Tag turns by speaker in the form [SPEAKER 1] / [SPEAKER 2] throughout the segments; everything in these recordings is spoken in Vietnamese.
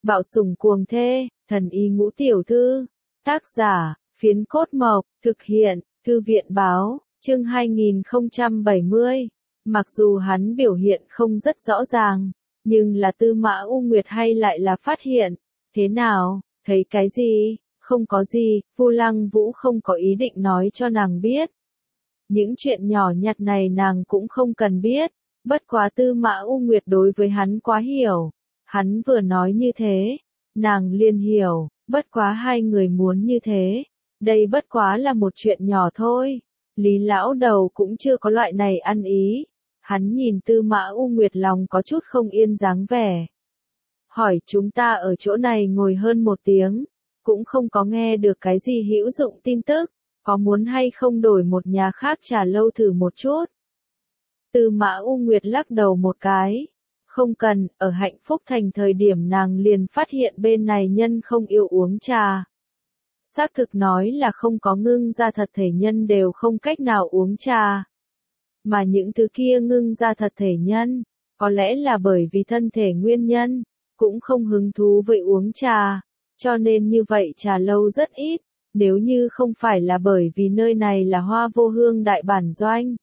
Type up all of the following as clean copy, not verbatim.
[SPEAKER 1] Bạo sủng cuồng thê, thần y ngũ tiểu thư. Tác giả, Phiến Cốt Mộc, thực hiện, Thư viện báo, chương 2070. Mặc dù hắn biểu hiện không rất rõ ràng, nhưng là Tư Mã U Nguyệt hay lại là phát hiện. Thế nào, thấy cái gì? Không có gì, Vu Lăng Vũ không có ý định nói cho nàng biết. Những chuyện nhỏ nhặt này nàng cũng không cần biết, bất quá Tư Mã U Nguyệt đối với hắn quá hiểu. Hắn vừa nói như thế, nàng liền hiểu, bất quá hai người muốn như thế. Đây bất quá là một chuyện nhỏ thôi. Lý lão đầu cũng chưa có loại này ăn ý. Hắn nhìn Tư Mã U Nguyệt lòng có chút không yên dáng vẻ. Hỏi chúng ta ở chỗ này ngồi hơn 1 tiếng, cũng không có nghe được cái gì hữu dụng tin tức, có muốn hay không đổi một nhà khác trà lâu thử một chút? Tư Mã U Nguyệt lắc đầu một cái. Không cần, ở Hạnh Phúc Thành thời điểm nàng liền phát hiện bên này nhân không yêu uống trà. Xác thực nói là không có ngưng ra thật thể nhân đều không cách nào uống trà. Mà những thứ kia ngưng ra thật thể nhân, có lẽ là bởi vì thân thể nguyên nhân, cũng không hứng thú với uống trà, cho nên như vậy trà lâu rất ít, nếu như không phải là bởi vì nơi này là Hoa Vô Hương đại bản doanh.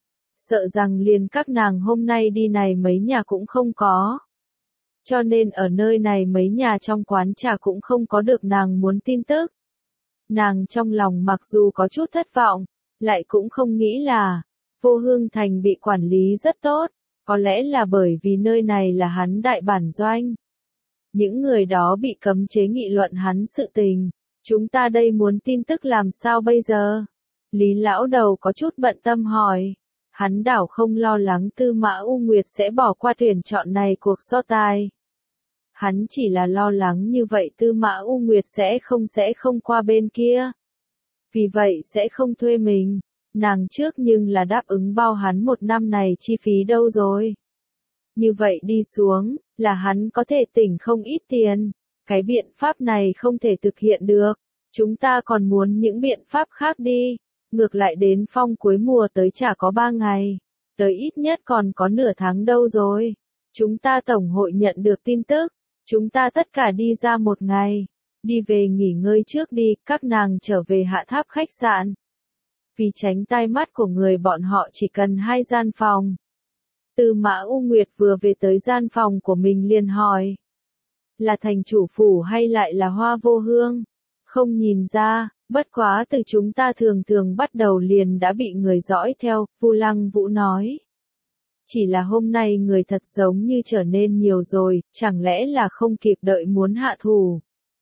[SPEAKER 1] Sợ rằng liền các nàng hôm nay đi này mấy nhà cũng không có. Cho nên ở nơi này mấy nhà trong quán trà cũng không có được nàng muốn tin tức. Nàng trong lòng mặc dù có chút thất vọng, lại cũng không nghĩ là Vô Hương Thành bị quản lý rất tốt, có lẽ là bởi vì nơi này là hắn đại bản doanh. Những người đó bị cấm chế nghị luận hắn sự tình, chúng ta đây muốn tin tức làm sao bây giờ? Lý lão đầu có chút bận tâm hỏi. Hắn đảo không lo lắng Tư Mã U Nguyệt sẽ bỏ qua tuyển chọn này cuộc so tài. Hắn chỉ là lo lắng như vậy Tư Mã U Nguyệt sẽ không qua bên kia. Vì vậy sẽ không thuê mình. Nàng trước nhưng là đáp ứng bao hắn 1 năm này chi phí đâu rồi. Như vậy đi xuống, là hắn có thể tỉnh không ít tiền. Cái biện pháp này không thể thực hiện được. Chúng ta còn muốn những biện pháp khác đi. Ngược lại đến phong cuối mùa tới chả có 3 ngày. Tới ít nhất còn có nửa tháng đâu rồi. Chúng ta tổng hội nhận được tin tức. Chúng ta tất cả đi ra 1 ngày. Đi về nghỉ ngơi trước đi, các nàng trở về Hạ Tháp khách sạn. Vì tránh tai mắt của người bọn họ chỉ cần 2 gian phòng. Tư Mã U Nguyệt vừa về tới gian phòng của mình liền hỏi. Là thành chủ phủ hay lại là Hoa Vô Hương? Không nhìn ra, bất quá từ chúng ta thường bắt đầu liền đã bị người dõi theo, Vu Lăng Vũ nói. Chỉ là hôm nay người thật giống như trở nên nhiều rồi, chẳng lẽ là không kịp đợi muốn hạ thủ.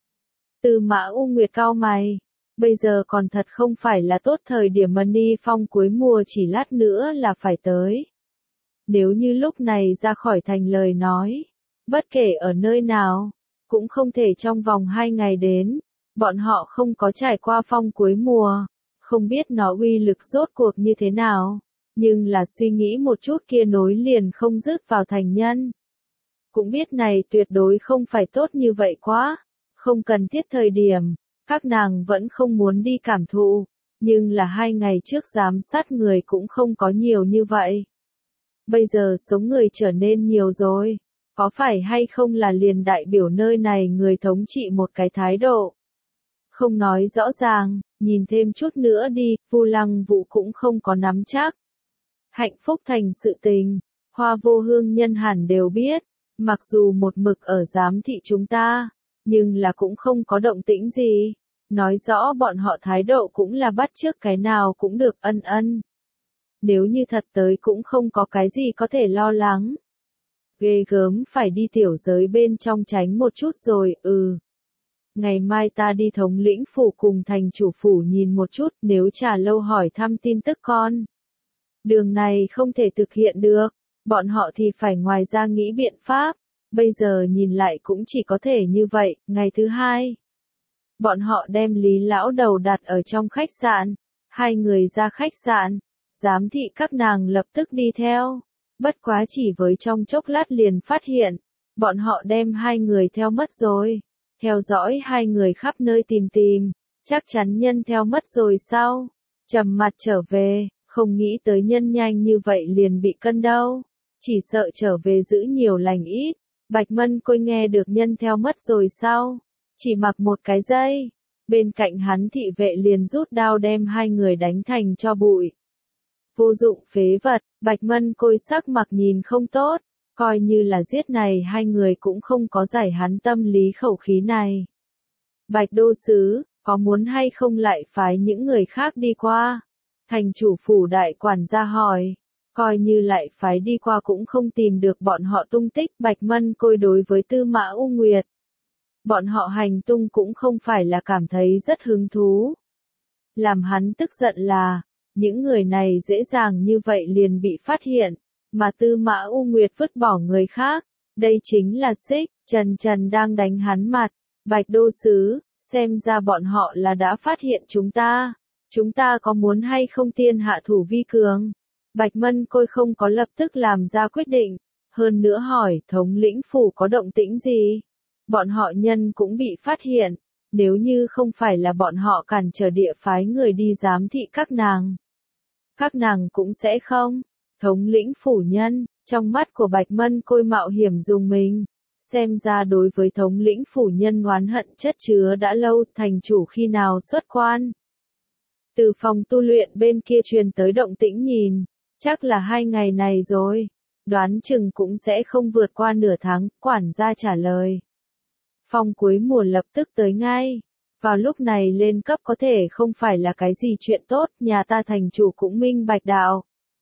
[SPEAKER 1] Tư Mã U Nguyệt cau mày. Bây giờ còn thật không phải là tốt thời điểm mà Ni Phong cuối mùa chỉ lát nữa là phải tới. Nếu như lúc này ra khỏi thành lời nói, bất kể ở nơi nào, cũng không thể trong vòng 2 ngày đến. Bọn họ không có trải qua phong cuối mùa, không biết nó uy lực rốt cuộc như thế nào, nhưng là suy nghĩ một chút kia nối liền không dứt vào thành nhân. Cũng biết này tuyệt đối không phải tốt như vậy quá, không cần thiết thời điểm, các nàng vẫn không muốn đi cảm thụ, nhưng là 2 ngày trước giám sát người cũng không có nhiều như vậy. Bây giờ số người trở nên nhiều rồi, có phải hay không là liền đại biểu nơi này người thống trị một cái thái độ. Không nói rõ ràng, nhìn thêm chút nữa đi, Vu Lăng Vũ cũng không có nắm chắc. Hạnh Phúc Thành sự tình, Hoa Vô Hương nhân hẳn đều biết, mặc dù một mực ở giám thị chúng ta, nhưng là cũng không có động tĩnh gì. Nói rõ bọn họ thái độ cũng là bắt chước cái nào cũng được ân ân. Nếu như thật tới cũng không có cái gì có thể lo lắng. Ghê gớm phải đi tiểu giới bên trong tránh một chút rồi, Ngày mai ta đi thống lĩnh phủ cùng thành chủ phủ nhìn một chút nếu trà lâu hỏi thăm tin tức con. Đường này không thể thực hiện được, bọn họ thì phải ngoài ra nghĩ biện pháp, bây giờ nhìn lại cũng chỉ có thể như vậy. Ngày thứ 2, bọn họ đem Lý lão đầu đặt ở trong khách sạn, 2 người ra khách sạn, giám thị các nàng lập tức đi theo, bất quá chỉ với trong chốc lát liền phát hiện, bọn họ đem 2 người theo mất rồi. Theo dõi 2 người khắp nơi tìm, chắc chắn nhân theo mất rồi sao? Trầm mặt trở về, không nghĩ tới nhân nhanh như vậy liền bị cân đâu. Chỉ sợ trở về giữ nhiều lành ít, Bạch Mân Côi nghe được nhân theo mất rồi sao? Chỉ mặc một cái giây. Bên cạnh hắn thị vệ liền rút đao đem hai người đánh thành cho bụi. Vô dụng phế vật, Bạch Mân Côi sắc mặt nhìn không tốt, coi như là giết này hai người cũng không có giải hắn tâm lý khẩu khí này. Bạch đô sứ, có muốn hay không lại phái những người khác đi qua? Thành chủ phủ đại quản gia hỏi, coi như lại phái đi qua cũng không tìm được bọn họ tung tích. Bạch Mân Côi đối với Tư Mã U Nguyệt, bọn họ hành tung cũng không phải là cảm thấy rất hứng thú. Làm hắn tức giận là, những người này dễ dàng như vậy liền bị phát hiện, mà Tư Mã U Nguyệt vứt bỏ người khác, đây chính là Xích Trần đang đánh hắn mặt. Bạch đô sứ, xem ra bọn họ là đã phát hiện chúng ta có muốn hay không tiên hạ thủ vi cường? Bạch Mân Côi không có lập tức làm ra quyết định, hơn nữa hỏi thống lĩnh phủ có động tĩnh gì? Bọn họ nhân cũng bị phát hiện, nếu như không phải là bọn họ cản trở địa phái người đi giám thị các nàng cũng sẽ không. Thống lĩnh phủ nhân, trong mắt của Bạch Mân Côi mạo hiểm dùng mình, xem ra đối với thống lĩnh phủ nhân oán hận chất chứa đã lâu. Thành chủ khi nào xuất quan? Từ phòng tu luyện bên kia truyền tới động tĩnh nhìn, chắc là 2 ngày này rồi, đoán chừng cũng sẽ không vượt qua nửa tháng. Quản gia trả lời. Phong cuối mùa lập tức tới ngay. Vào lúc này lên cấp có thể không phải là cái gì chuyện tốt, nhà ta thành chủ cũng minh bạch đạo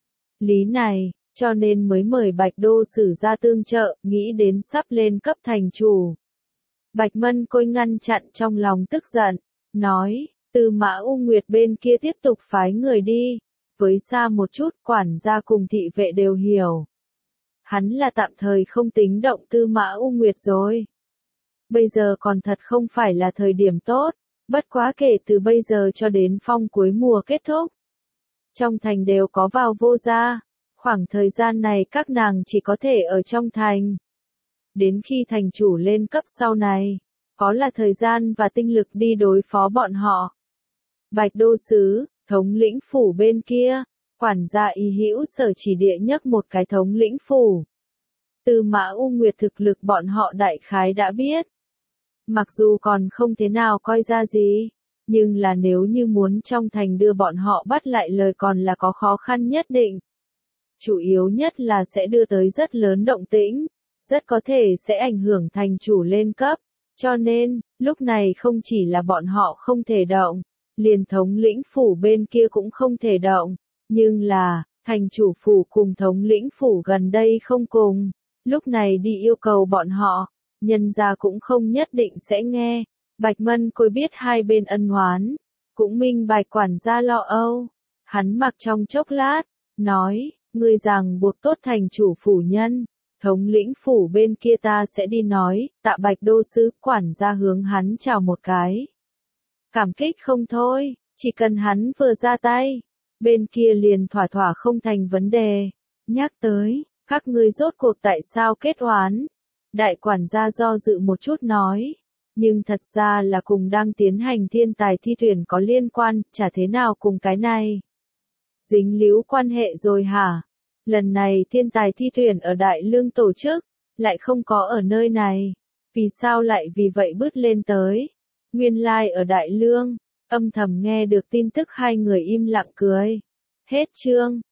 [SPEAKER 1] lý này, cho nên mới mời Bạch đô sử ra tương trợ, nghĩ đến sắp lên cấp thành chủ. Bạch Mân Côi ngăn chặn trong lòng tức giận, nói, Tư Mã U Nguyệt bên kia tiếp tục phái người đi, với xa một chút. Quản gia cùng thị vệ đều hiểu. Hắn là tạm thời không tính động Tư Mã U Nguyệt rồi. Bây giờ còn thật không phải là thời điểm tốt, bất quá kể từ bây giờ cho đến phong cuối mùa kết thúc. Trong thành đều có vào vô ra, khoảng thời gian này các nàng chỉ có thể ở trong thành. Đến khi thành chủ lên cấp sau này, có là thời gian và tinh lực đi đối phó bọn họ. Bạch đô sứ, thống lĩnh phủ bên kia, quản gia Y Hữu Sở chỉ địa nhấc một cái thống lĩnh phủ. Tư Mã U Nguyệt thực lực bọn họ đại khái đã biết. Mặc dù còn không thế nào coi ra gì, nhưng là nếu như muốn trong thành đưa bọn họ bắt lại lời còn là có khó khăn nhất định. Chủ yếu nhất là sẽ đưa tới rất lớn động tĩnh, rất có thể sẽ ảnh hưởng thành chủ lên cấp, cho nên, lúc này không chỉ là bọn họ không thể động, liền thống lĩnh phủ bên kia cũng không thể động, nhưng là, thành chủ phủ cùng thống lĩnh phủ gần đây không cùng, lúc này đi yêu cầu bọn họ, nhân gia cũng không nhất định sẽ nghe. Bạch Mân Côi biết hai bên ân oán, cũng minh bạch quản gia lo âu, hắn mặc trong chốc lát, nói, ngươi rằng buộc tốt thành chủ phủ nhân, thống lĩnh phủ bên kia ta sẽ đi nói. Tạ Bạch đô sứ. Quản gia hướng hắn chào một cái, cảm kích không thôi, chỉ cần hắn vừa ra tay, bên kia liền thỏa thỏa không thành vấn đề. Nhắc tới, các ngươi rốt cuộc tại sao kết oán? Đại quản gia do dự một chút nói, nhưng thật ra là cùng đang tiến hành thiên tài thi tuyển có liên quan, chả thế nào cùng cái này dính líu quan hệ rồi hả? Lần này thiên tài thi tuyển ở Đại Lương tổ chức, lại không có ở nơi này, vì sao lại vì vậy bứt lên tới? Nguyên lai ở Đại Lương. Âm thầm nghe được tin tức hai người im lặng cười. Hết chương.